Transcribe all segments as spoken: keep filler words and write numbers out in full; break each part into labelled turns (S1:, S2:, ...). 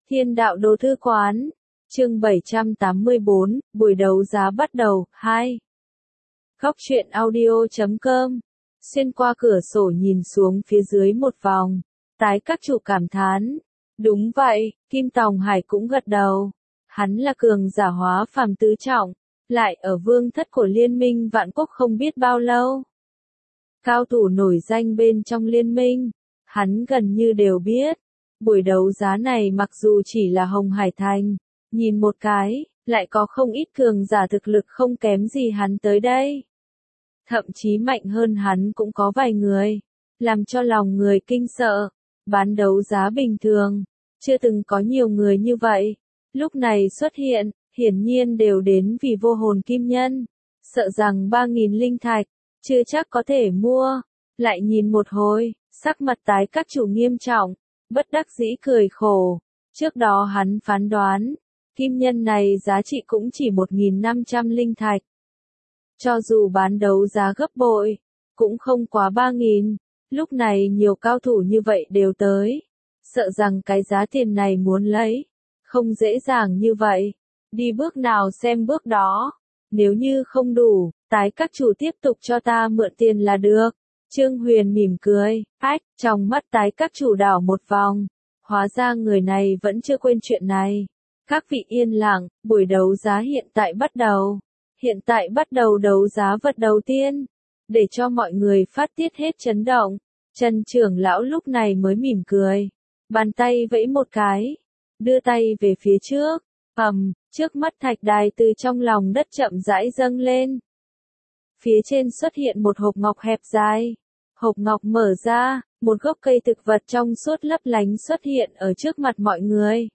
S1: Thiên đạo đồ thư quán, chương bảy trăm tám mươi bốn, buổi đấu giá bắt đầu, hai. Góc truyện audio chấm com, xuyên qua cửa sổ nhìn xuống phía dưới một vòng, tái các chủ cảm thán. Đúng vậy, Kim Tòng Hải cũng gật đầu. Hắn là cường giả hóa phàm tứ trọng, lại ở vương thất của liên minh vạn quốc không biết bao lâu. Cao thủ nổi danh bên trong liên minh, hắn gần như đều biết. Buổi đấu giá này mặc dù chỉ là Hồng Hải Thành, nhìn một cái, lại có không ít cường giả thực lực không kém gì hắn tới đây. Thậm chí mạnh hơn hắn cũng có vài người, làm cho lòng người kinh sợ. Bán đấu giá bình thường, chưa từng có nhiều người như vậy. Lúc này xuất hiện, hiển nhiên đều đến vì vô hồn kim nhân, sợ rằng ba nghìn linh thạch, chưa chắc có thể mua. Lại nhìn một hồi, sắc mặt tái các chủ nghiêm trọng, bất đắc dĩ cười khổ. Trước đó hắn phán đoán, kim nhân này giá trị cũng chỉ một nghìn năm trăm linh thạch. Cho dù bán đấu giá gấp bội, cũng không quá ba nghìn. Lúc này nhiều cao thủ như vậy đều tới, sợ rằng cái giá tiền này muốn lấy, không dễ dàng như vậy. Đi bước nào xem bước đó, nếu như không đủ, tái các chủ tiếp tục cho ta mượn tiền là được. Trương Huyền mỉm cười, ách, trong mắt tái các chủ đảo một vòng, hóa ra người này vẫn chưa quên chuyện này. Các vị yên lặng, buổi đấu giá hiện tại bắt đầu. Hiện tại bắt đầu đấu giá vật đầu tiên, để cho mọi người phát tiết hết chấn động. Trần trưởng lão lúc này mới mỉm cười, bàn tay vẫy một cái, đưa tay về phía trước, ầm, trước mắt thạch đài từ trong lòng đất chậm rãi dâng lên. Phía trên xuất hiện một hộp ngọc hẹp dài, hộp ngọc mở ra, một gốc cây thực vật trong suốt lấp lánh xuất hiện ở trước mặt mọi người.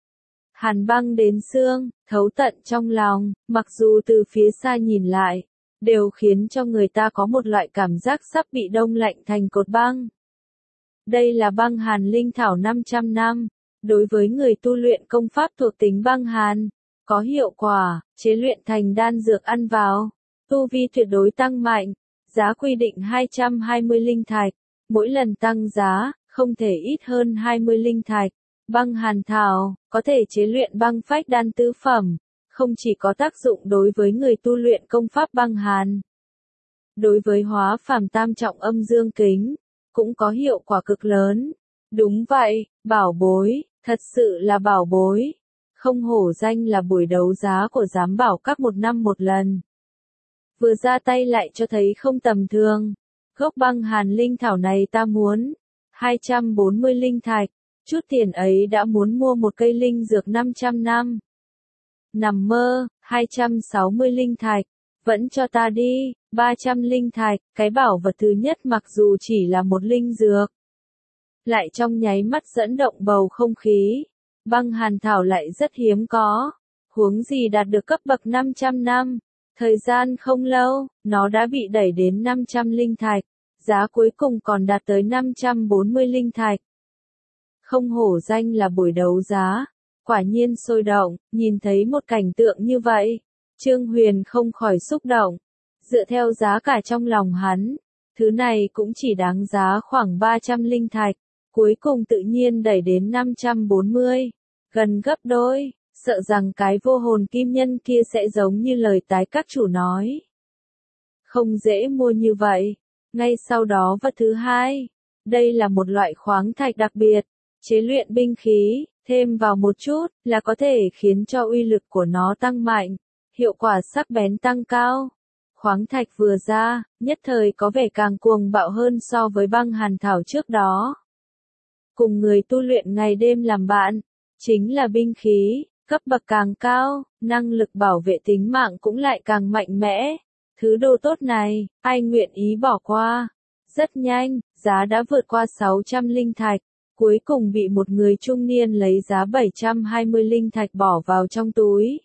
S1: Hàn băng đến xương, thấu tận trong lòng, mặc dù từ phía xa nhìn lại, đều khiến cho người ta có một loại cảm giác sắp bị đông lạnh thành cột băng. Đây là băng hàn linh thảo năm trăm năm, đối với người tu luyện công pháp thuộc tính băng hàn, có hiệu quả, chế luyện thành đan dược ăn vào, tu vi tuyệt đối tăng mạnh, giá quy định hai trăm hai mươi linh thạch, mỗi lần tăng giá, không thể ít hơn hai mươi linh thạch. Băng hàn thảo, có thể chế luyện băng phách đan tứ phẩm, không chỉ có tác dụng đối với người tu luyện công pháp băng hàn. Đối với hóa phàm tam trọng âm dương kính, cũng có hiệu quả cực lớn. Đúng vậy, bảo bối, thật sự là bảo bối. Không hổ danh là buổi đấu giá của giám bảo các một năm một lần. Vừa ra tay lại cho thấy không tầm thường. Gốc băng hàn linh thảo này ta muốn hai trăm bốn mươi linh thạch. Chút tiền ấy đã muốn mua một cây linh dược năm trăm năm. Nằm mơ, hai trăm sáu mươi linh thạch, vẫn cho ta đi, ba trăm linh thạch, cái bảo vật thứ nhất mặc dù chỉ là một linh dược. Lại trong nháy mắt dẫn động bầu không khí, băng hàn thảo lại rất hiếm có, huống gì đạt được cấp bậc năm trăm năm. Thời gian không lâu, nó đã bị đẩy đến năm trăm linh thạch, giá cuối cùng còn đạt tới năm trăm bốn mươi linh thạch. Không hổ danh là buổi đấu giá, quả nhiên sôi động, nhìn thấy một cảnh tượng như vậy, Trương Huyền không khỏi xúc động. Dựa theo giá cả trong lòng hắn, thứ này cũng chỉ đáng giá khoảng ba trăm linh thạch, cuối cùng tự nhiên đẩy đến năm trăm bốn mươi, gần gấp đôi, sợ rằng cái vô hồn kim nhân kia sẽ giống như lời tái các chủ nói. Không dễ mua như vậy. Ngay sau đó vật thứ hai, đây là một loại khoáng thạch đặc biệt. Chế luyện binh khí, thêm vào một chút, là có thể khiến cho uy lực của nó tăng mạnh, hiệu quả sắc bén tăng cao. Khoáng thạch vừa ra, nhất thời có vẻ càng cuồng bạo hơn so với băng hàn thảo trước đó. Cùng người tu luyện ngày đêm làm bạn, chính là binh khí, cấp bậc càng cao, năng lực bảo vệ tính mạng cũng lại càng mạnh mẽ. Thứ đồ tốt này, ai nguyện ý bỏ qua. Rất nhanh, giá đã vượt qua sáu trăm linh thạch. Cuối cùng bị một người trung niên lấy giá bảy trăm hai mươi linh thạch bỏ vào trong túi.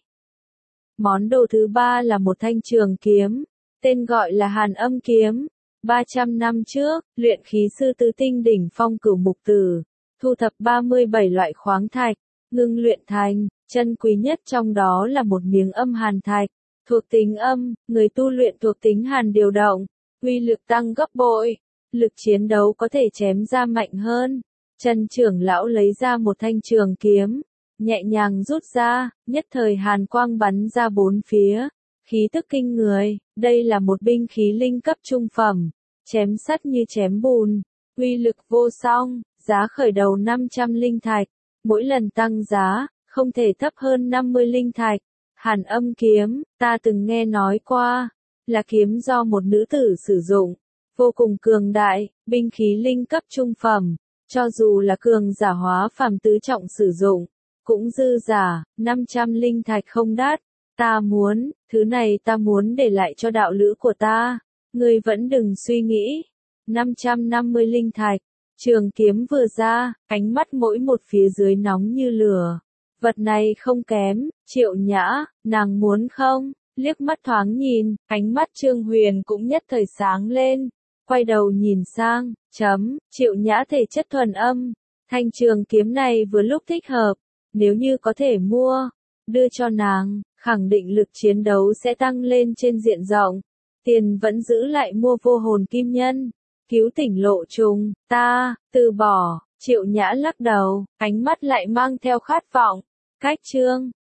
S1: Món đồ thứ ba là một thanh trường kiếm, tên gọi là Hàn Âm kiếm. ba trăm năm trước, luyện khí sư tứ tinh đỉnh phong Cửu Mục Tử, thu thập ba mươi bảy loại khoáng thạch, ngưng luyện thành, chân quý nhất trong đó là một miếng âm hàn thạch, thuộc tính âm, người tu luyện thuộc tính hàn điều động, uy lực tăng gấp bội, lực chiến đấu có thể chém ra mạnh hơn. Trần trưởng lão lấy ra một thanh trường kiếm, nhẹ nhàng rút ra, nhất thời hàn quang bắn ra bốn phía, khí tức kinh người, đây là một binh khí linh cấp trung phẩm, chém sắt như chém bùn, uy lực vô song, giá khởi đầu năm trăm linh thạch, mỗi lần tăng giá, không thể thấp hơn năm mươi linh thạch. Hàn Âm kiếm, ta từng nghe nói qua, là kiếm do một nữ tử sử dụng, vô cùng cường đại, binh khí linh cấp trung phẩm, cho dù là cường giả hóa phàm tứ trọng sử dụng, cũng dư giả, năm trăm linh thạch không đắt, ta muốn, thứ này ta muốn để lại cho đạo lữ của ta, ngươi vẫn đừng suy nghĩ, năm trăm năm mươi linh thạch, trường kiếm vừa ra, ánh mắt mỗi một phía dưới nóng như lửa. Vật này không kém, Triệu Nhã, nàng muốn không? Liếc mắt thoáng nhìn, ánh mắt Trương Huyền cũng nhất thời sáng lên, quay đầu nhìn sang, chấm, Triệu Nhã thể chất thuần âm, thanh trường kiếm này vừa lúc thích hợp, nếu như có thể mua, đưa cho nàng, khẳng định lực chiến đấu sẽ tăng lên trên diện rộng, tiền vẫn giữ lại mua vô hồn kim nhân, cứu tỉnh lộ trùng, ta, từ bỏ, Triệu Nhã lắc đầu, ánh mắt lại mang theo khát vọng. Cách chương